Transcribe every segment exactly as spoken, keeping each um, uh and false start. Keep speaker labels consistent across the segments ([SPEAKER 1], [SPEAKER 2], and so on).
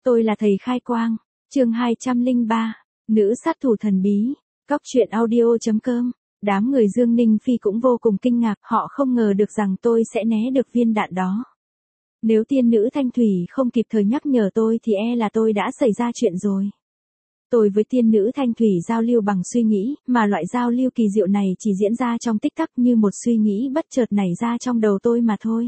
[SPEAKER 1] Tôi là thầy khai quang. Chương hai trăm lẻ ba. Nữ sát thủ thần bí. Cóc truyện audio chấm com. Đám người Dương Ninh Phi cũng vô cùng kinh ngạc, họ không ngờ được rằng tôi sẽ né được viên đạn đó. Nếu tiên nữ Thanh Thủy không kịp thời nhắc nhở tôi thì e là tôi đã xảy ra chuyện rồi. Tôi với tiên nữ Thanh Thủy giao lưu bằng suy nghĩ, mà loại giao lưu kỳ diệu này chỉ diễn ra trong tích tắc như một suy nghĩ bất chợt nảy ra trong đầu tôi mà thôi.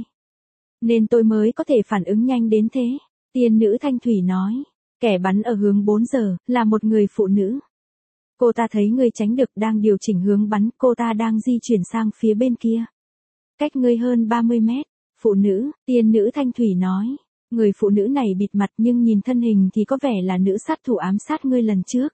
[SPEAKER 1] Nên tôi mới có thể phản ứng nhanh đến thế. Tiên nữ Thanh Thủy nói, kẻ bắn ở hướng bốn giờ, là một người phụ nữ. Cô ta thấy ngươi tránh được đang điều chỉnh hướng bắn, cô ta đang di chuyển sang phía bên kia. Cách ngươi hơn ba mươi mét. Phụ nữ, tiên nữ Thanh Thủy nói. Người phụ nữ này bịt mặt nhưng nhìn thân hình thì có vẻ là nữ sát thủ ám sát ngươi lần trước.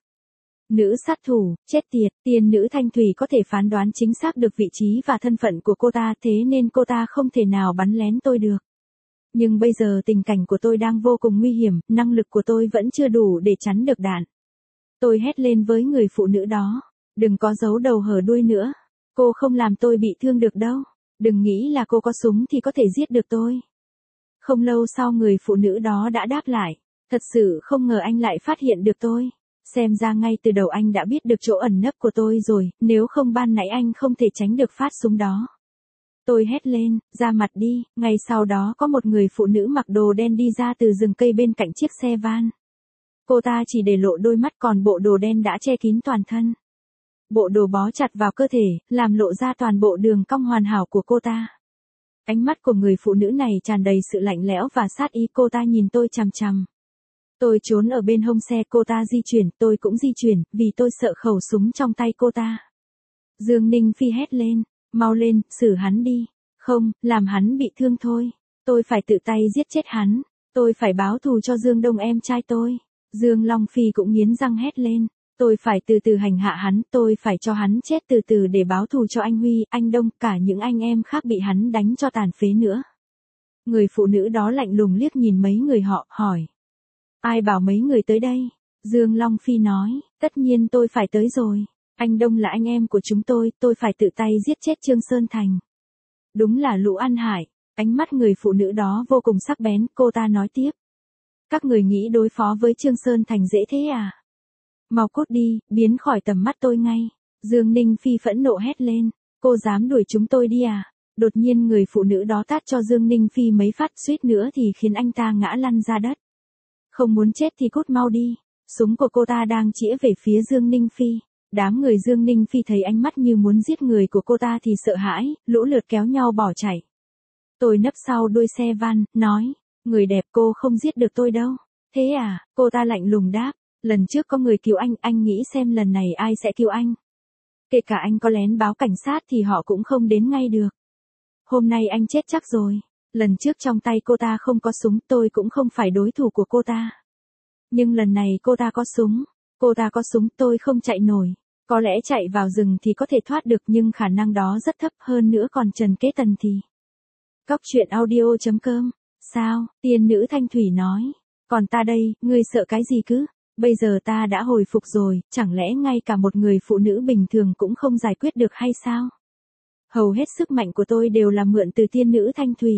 [SPEAKER 1] Nữ sát thủ, chết tiệt, tiên nữ Thanh Thủy có thể phán đoán chính xác được vị trí và thân phận của cô ta, thế nên cô ta không thể nào bắn lén tôi được. Nhưng bây giờ tình cảnh của tôi đang vô cùng nguy hiểm, năng lực của tôi vẫn chưa đủ để chắn được đạn. Tôi hét lên với người phụ nữ đó, đừng có giấu đầu hở đuôi nữa. Cô không làm tôi bị thương được đâu. Đừng nghĩ là cô có súng thì có thể giết được tôi. Không lâu sau người phụ nữ đó đã đáp lại, thật sự không ngờ anh lại phát hiện được tôi. Xem ra ngay từ đầu anh đã biết được chỗ ẩn nấp của tôi rồi, nếu không ban nãy anh không thể tránh được phát súng đó. Tôi hét lên, ra mặt đi, ngay sau đó có một người phụ nữ mặc đồ đen đi ra từ rừng cây bên cạnh chiếc xe van. Cô ta chỉ để lộ đôi mắt, còn bộ đồ đen đã che kín toàn thân. Bộ đồ bó chặt vào cơ thể, làm lộ ra toàn bộ đường cong hoàn hảo của cô ta. Ánh mắt của người phụ nữ này tràn đầy sự lạnh lẽo và sát ý, cô ta nhìn tôi chằm chằm. Tôi trốn ở bên hông xe, cô ta di chuyển, tôi cũng di chuyển, vì tôi sợ khẩu súng trong tay cô ta. Dương Ninh Phi hét lên, mau lên, xử hắn đi. Không, làm hắn bị thương thôi. Tôi phải tự tay giết chết hắn. Tôi phải báo thù cho Dương Đông em trai tôi. Dương Long Phi cũng nghiến răng hét lên. Tôi phải từ từ hành hạ hắn, tôi phải cho hắn chết từ từ để báo thù cho anh Huy, anh Đông, cả những anh em khác bị hắn đánh cho tàn phế nữa. Người phụ nữ đó lạnh lùng liếc nhìn mấy người họ, hỏi. Ai bảo mấy người tới đây? Dương Long Phi nói, tất nhiên tôi phải tới rồi. Anh Đông là anh em của chúng tôi, tôi phải tự tay giết chết Trương Sơn Thành. Đúng là lũ ăn hại. Ánh mắt người phụ nữ đó vô cùng sắc bén, cô ta nói tiếp. Các người nghĩ đối phó với Trương Sơn Thành dễ thế à? Mau cút đi, biến khỏi tầm mắt tôi ngay. Dương Ninh Phi phẫn nộ hét lên. Cô dám đuổi chúng tôi đi à? Đột nhiên người phụ nữ đó tát cho Dương Ninh Phi mấy phát, suýt nữa thì khiến anh ta ngã lăn ra đất. Không muốn chết thì cút mau đi. Súng của cô ta đang chĩa về phía Dương Ninh Phi. Đám người Dương Ninh Phi thấy ánh mắt như muốn giết người của cô ta thì sợ hãi, lũ lượt kéo nhau bỏ chạy. Tôi nấp sau đuôi xe van, nói. Người đẹp, cô không giết được tôi đâu. Thế à? Cô ta lạnh lùng đáp. Lần trước có người cứu anh, anh nghĩ xem lần này ai sẽ cứu anh. Kể cả anh có lén báo cảnh sát thì họ cũng không đến ngay được. Hôm nay anh chết chắc rồi. Lần trước trong tay cô ta không có súng, tôi cũng không phải đối thủ của cô ta. Nhưng lần này cô ta có súng. Cô ta có súng, tôi không chạy nổi. Có lẽ chạy vào rừng thì có thể thoát được nhưng khả năng đó rất thấp, hơn nữa còn Trần Kế Tần thì. Cóc truyện audio chấm com. Sao? Tiên nữ Thanh Thủy nói. Còn ta đây, ngươi sợ cái gì cứ? Bây giờ ta đã hồi phục rồi, chẳng lẽ ngay cả một người phụ nữ bình thường cũng không giải quyết được hay sao? Hầu hết sức mạnh của tôi đều là mượn từ tiên nữ Thanh Thủy.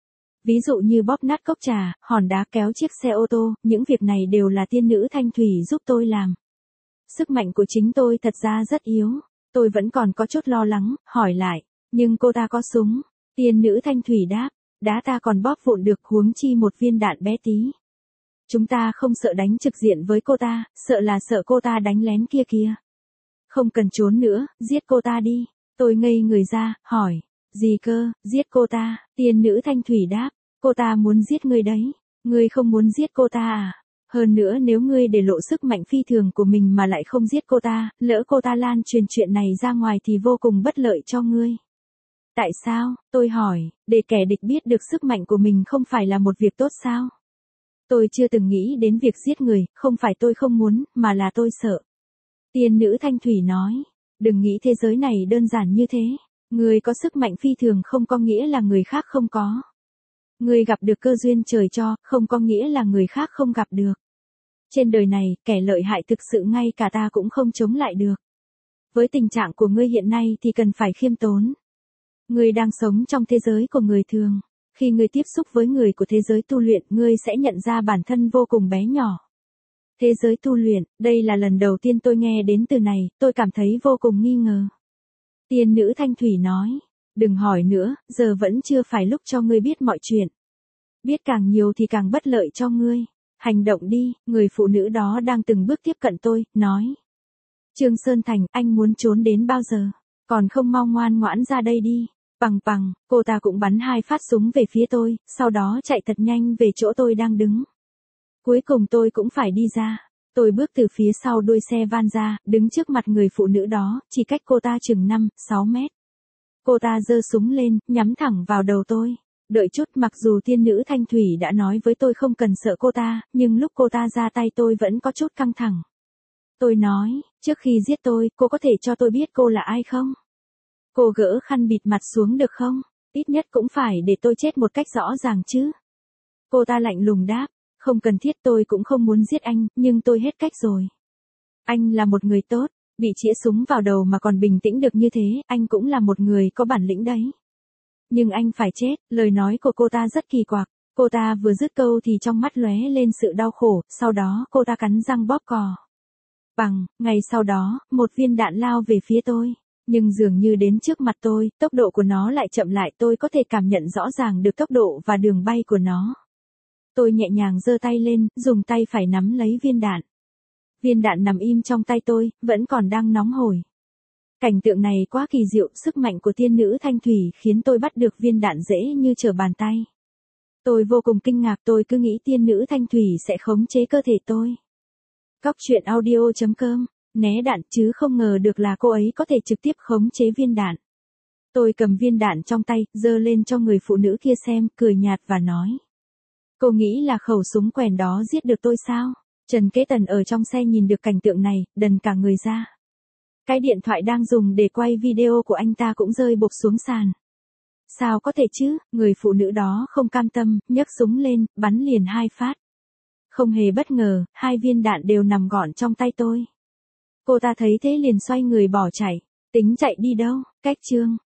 [SPEAKER 1] Ví dụ như bóp nát cốc trà, hòn đá, kéo chiếc xe ô tô, những việc này đều là tiên nữ Thanh Thủy giúp tôi làm. Sức mạnh của chính tôi thật ra rất yếu. Tôi vẫn còn có chút lo lắng, hỏi lại. Nhưng cô ta có súng. Tiên nữ Thanh Thủy đáp. Đá ta còn bóp vụn được, huống chi một viên đạn bé tí. Chúng ta không sợ đánh trực diện với cô ta, sợ là sợ cô ta đánh lén kia kìa. Không cần trốn nữa, giết cô ta đi. Tôi ngây người ra, hỏi. Gì cơ, giết cô ta? Tiên nữ Thanh Thủy đáp. Cô ta muốn giết ngươi đấy. Ngươi không muốn giết cô ta à? Hơn nữa nếu ngươi để lộ sức mạnh phi thường của mình mà lại không giết cô ta, lỡ cô ta lan truyền chuyện này ra ngoài thì vô cùng bất lợi cho ngươi. Tại sao? Tôi hỏi, để kẻ địch biết được sức mạnh của mình không phải là một việc tốt sao? Tôi chưa từng nghĩ đến việc giết người, không phải tôi không muốn, mà là tôi sợ. Tiên nữ Thanh Thủy nói, đừng nghĩ thế giới này đơn giản như thế. Người có sức mạnh phi thường không có nghĩa là người khác không có. Người gặp được cơ duyên trời cho, không có nghĩa là người khác không gặp được. Trên đời này, kẻ lợi hại thực sự ngay cả ta cũng không chống lại được. Với tình trạng của ngươi hiện nay thì cần phải khiêm tốn. Ngươi đang sống trong thế giới của người thường. Khi ngươi tiếp xúc với người của thế giới tu luyện, ngươi sẽ nhận ra bản thân vô cùng bé nhỏ. Thế giới tu luyện, đây là lần đầu tiên tôi nghe đến từ này, tôi cảm thấy vô cùng nghi ngờ. Tiên nữ Thanh Thủy nói, đừng hỏi nữa, giờ vẫn chưa phải lúc cho ngươi biết mọi chuyện. Biết càng nhiều thì càng bất lợi cho ngươi. Hành động đi, người phụ nữ đó đang từng bước tiếp cận tôi, nói. Trương Sơn Thành, anh muốn trốn đến bao giờ? Còn không mau ngoan ngoãn ra đây đi. Bằng bằng, cô ta cũng bắn hai phát súng về phía tôi, sau đó chạy thật nhanh về chỗ tôi đang đứng. Cuối cùng tôi cũng phải đi ra. Tôi bước từ phía sau đuôi xe van ra, đứng trước mặt người phụ nữ đó, chỉ cách cô ta chừng năm, sáu mét. Cô ta giơ súng lên, nhắm thẳng vào đầu tôi. Đợi chút, mặc dù tiên nữ Thanh Thủy đã nói với tôi không cần sợ cô ta, nhưng lúc cô ta ra tay tôi vẫn có chút căng thẳng. Tôi nói, trước khi giết tôi, cô có thể cho tôi biết cô là ai không? Cô gỡ khăn bịt mặt xuống được không? Ít nhất cũng phải để tôi chết một cách rõ ràng chứ. Cô ta lạnh lùng đáp, không cần thiết, tôi cũng không muốn giết anh, nhưng tôi hết cách rồi. Anh là một người tốt, bị chĩa súng vào đầu mà còn bình tĩnh được như thế, anh cũng là một người có bản lĩnh đấy. Nhưng anh phải chết, lời nói của cô ta rất kỳ quặc. Cô ta vừa dứt câu thì trong mắt lóe lên sự đau khổ, sau đó cô ta cắn răng bóp cò. Bằng, ngay sau đó, một viên đạn lao về phía tôi. Nhưng dường như đến trước mặt tôi, tốc độ của nó lại chậm lại, tôi có thể cảm nhận rõ ràng được tốc độ và đường bay của nó. Tôi nhẹ nhàng giơ tay lên, dùng tay phải nắm lấy viên đạn. Viên đạn nằm im trong tay tôi, vẫn còn đang nóng hổi. Cảnh tượng này quá kỳ diệu, sức mạnh của tiên nữ Thanh Thủy khiến tôi bắt được viên đạn dễ như trở bàn tay. Tôi vô cùng kinh ngạc, tôi cứ nghĩ tiên nữ Thanh Thủy sẽ khống chế cơ thể tôi. Cóc truyện audio chấm com, né đạn, chứ không ngờ được là cô ấy có thể trực tiếp khống chế viên đạn. Tôi cầm viên đạn trong tay, giơ lên cho người phụ nữ kia xem, cười nhạt và nói. Cô nghĩ là khẩu súng quèn đó giết được tôi sao? Trần Kế Tần ở trong xe nhìn được cảnh tượng này, đần cả người ra. Cái điện thoại đang dùng để quay video của anh ta cũng rơi bộp xuống sàn. Sao có thể chứ, người phụ nữ đó không cam tâm, nhấc súng lên, bắn liền hai phát. Không hề bất ngờ, hai viên đạn đều nằm gọn trong tay tôi. Cô ta thấy thế liền xoay người bỏ chạy. Tính chạy đi đâu, cách chương.